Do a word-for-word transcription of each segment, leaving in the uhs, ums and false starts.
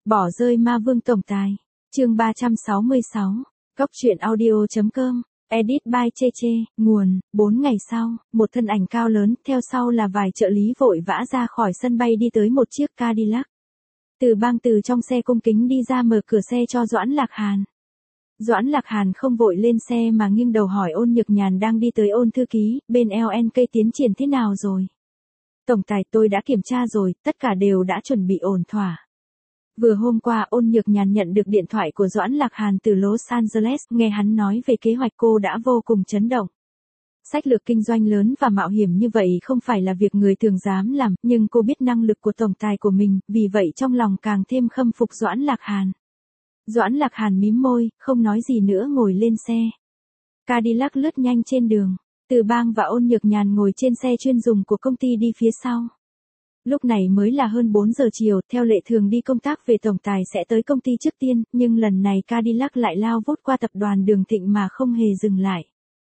Bỏ rơi ma vương tổng tài. Chương ba trăm sáu mươi sáu. Góc truyện audio.com. Edit by Chê Chê. Nguồn. Bốn ngày sau, một thân ảnh cao lớn, theo sau là vài trợ lý vội vã ra khỏi sân bay đi tới một chiếc Cadillac. Từ Bang từ trong xe cung kính đi ra mở cửa xe cho Doãn Lạc Hàn. Doãn Lạc Hàn không vội lên xe mà nghiêng đầu hỏi Ôn Nhược Nhàn đang đi tới Ôn thư ký, bên lờ en ca tiến triển thế nào rồi? Tổng tài, tôi đã kiểm tra rồi, tất cả đều đã chuẩn bị ổn thỏa. Vừa hôm qua Ôn Nhược Nhàn nhận được điện thoại của Doãn Lạc Hàn từ Los Angeles, nghe hắn nói về kế hoạch cô đã vô cùng chấn động. Sách lược kinh doanh lớn và mạo hiểm như vậy không phải là việc người thường dám làm, nhưng cô biết năng lực của tổng tài của mình, vì vậy trong lòng càng thêm khâm phục Doãn Lạc Hàn. Doãn Lạc Hàn mím môi, không nói gì nữa ngồi lên xe. Cadillac lướt nhanh trên đường, Từ Bang và Ôn Nhược Nhàn ngồi trên xe chuyên dùng của công ty đi phía sau. Lúc này mới là hơn bốn giờ chiều, theo lệ thường đi công tác về tổng tài sẽ tới công ty trước tiên, nhưng lần này Cadillac lại lao vút qua tập đoàn Đường Thịnh mà không hề dừng lại.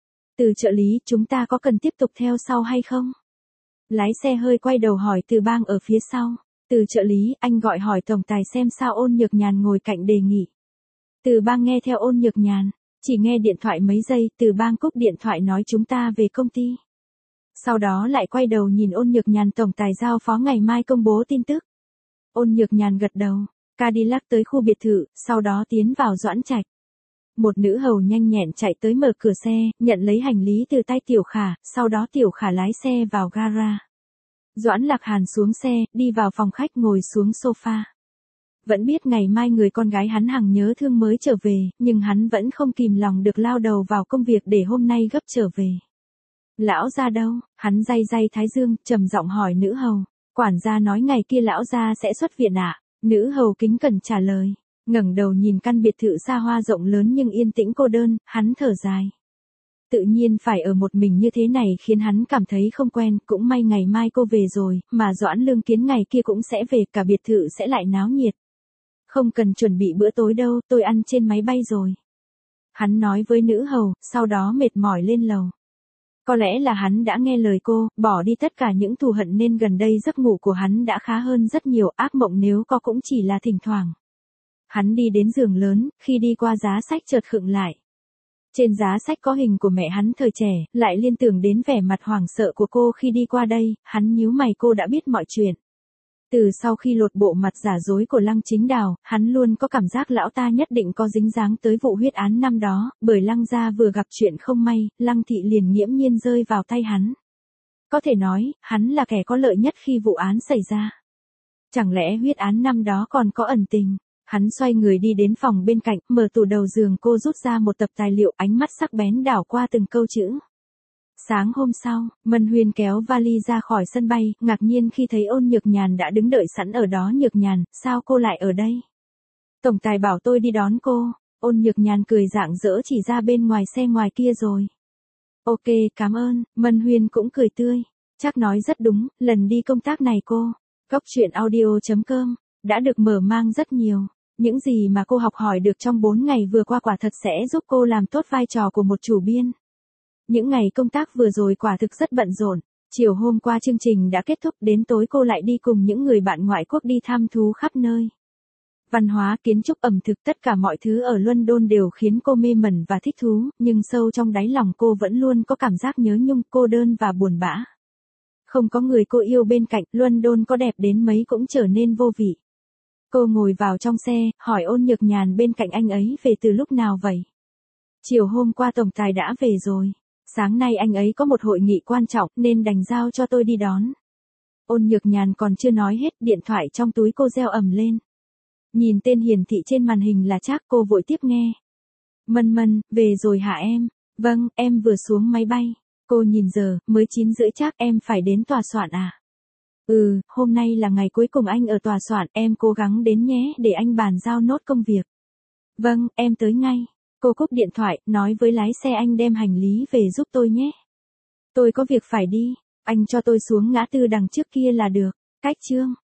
Từ trợ lý, chúng ta có cần tiếp tục theo sau hay không? Lái xe hơi quay đầu hỏi Từ Bang ở phía sau. Từ trợ lý, anh gọi hỏi tổng tài xem sao. Ôn Nhược Nhàn ngồi cạnh đề nghị. Từ Bang nghe theo Ôn Nhược Nhàn, chỉ nghe điện thoại mấy giây, Từ Bang cúp điện thoại nói chúng ta về công ty. Sau đó lại quay đầu nhìn Ôn Nhược Nhàn, tổng tài giao phó ngày mai công bố tin tức. Ôn Nhược Nhàn gật đầu. Cadillac tới khu biệt thự, sau đó tiến vào Doãn Trạch. Một nữ hầu nhanh nhẹn chạy tới mở cửa xe, nhận lấy hành lý từ tay Tiểu Khả, sau đó Tiểu Khả lái xe vào gara. Doãn Lạc Hàn xuống xe, đi vào phòng khách ngồi xuống sofa. Vẫn biết ngày mai người con gái hắn hằng nhớ thương mới trở về, nhưng hắn vẫn không kìm lòng được lao đầu vào công việc để hôm nay gấp trở về. Lão gia đâu? Hắn day day thái dương, trầm giọng hỏi nữ hầu. Quản gia nói ngày kia lão gia sẽ xuất viện ạ. Nữ hầu kính cẩn trả lời. Ngẩng đầu nhìn căn biệt thự xa hoa rộng lớn nhưng yên tĩnh cô đơn, hắn thở dài. Tự nhiên phải ở một mình như thế này khiến hắn cảm thấy không quen, cũng may ngày mai cô về rồi, mà Doãn Lương Kiến ngày kia cũng sẽ về, cả biệt thự sẽ lại náo nhiệt. Không cần chuẩn bị bữa tối đâu, tôi ăn trên máy bay rồi. Hắn nói với nữ hầu, sau đó mệt mỏi lên lầu. Có lẽ là hắn đã nghe lời cô, bỏ đi tất cả những thù hận nên gần đây giấc ngủ của hắn đã khá hơn rất nhiều, ác mộng nếu có cũng chỉ là thỉnh thoảng. Hắn đi đến giường lớn, khi đi qua giá sách chợt khựng lại. Trên giá sách có hình của mẹ hắn thời trẻ, lại liên tưởng đến vẻ mặt hoảng sợ của cô khi đi qua đây, hắn nhíu mày. Cô đã biết mọi chuyện. Từ sau khi lột bộ mặt giả dối của Lăng Chính Đào, hắn luôn có cảm giác lão ta nhất định có dính dáng tới vụ huyết án năm đó, bởi Lăng gia vừa gặp chuyện không may, Lăng thị liền nghiễm nhiên rơi vào tay hắn. Có thể nói, hắn là kẻ có lợi nhất khi vụ án xảy ra. Chẳng lẽ huyết án năm đó còn có ẩn tình? Hắn xoay người đi đến phòng bên cạnh, mở tủ đầu giường cô rút ra một tập tài liệu, ánh mắt sắc bén đảo qua từng câu chữ. Sáng hôm sau, Mân Huyên kéo vali ra khỏi sân bay, ngạc nhiên khi thấy Ôn Nhược Nhàn đã đứng đợi sẵn ở đó. Nhược Nhàn, sao cô lại ở đây? Tổng tài bảo tôi đi đón cô. Ôn Nhược Nhàn cười rạng rỡ chỉ ra bên ngoài xe ngoài kia rồi. Ok, cảm ơn. Mân Huyên cũng cười tươi. Chắc nói rất đúng, lần đi công tác này cô. Góc truyện audio.com đã được mở mang rất nhiều. Những gì mà cô học hỏi được trong bốn ngày vừa qua quả thật sẽ giúp cô làm tốt vai trò của một chủ biên. Những ngày công tác vừa rồi quả thực rất bận rộn. Chiều hôm qua chương trình đã kết thúc, đến tối cô lại đi cùng những người bạn ngoại quốc đi thăm thú khắp nơi. Văn hóa, kiến trúc, ẩm thực, tất cả mọi thứ ở London đều khiến cô mê mẩn và thích thú, nhưng sâu trong đáy lòng cô vẫn luôn có cảm giác nhớ nhung, cô đơn và buồn bã. Không có người cô yêu bên cạnh, London có đẹp đến mấy cũng trở nên vô vị. Cô ngồi vào trong xe, hỏi Ôn Nhược Nhàn bên cạnh anh ấy về từ lúc nào vậy? Chiều hôm qua tổng tài đã về rồi. Sáng nay anh ấy có một hội nghị quan trọng nên đành giao cho tôi đi đón. Ôn Nhược Nhàn còn chưa nói hết, điện thoại trong túi cô reo ầm lên. Nhìn tên hiển thị trên màn hình là Trác, cô vội tiếp nghe. Mân Mân, về rồi hả em? Vâng, em vừa xuống máy bay. Cô nhìn giờ, mới chín rưỡi. Trác, em phải đến tòa soạn à? Ừ, hôm nay là ngày cuối cùng anh ở tòa soạn, em cố gắng đến nhé để anh bàn giao nốt công việc. Vâng, em tới ngay. Cô cúp điện thoại, nói với lái xe anh đem hành lý về giúp tôi nhé. Tôi có việc phải đi, anh cho tôi xuống ngã tư đằng trước kia là được. Cách chương.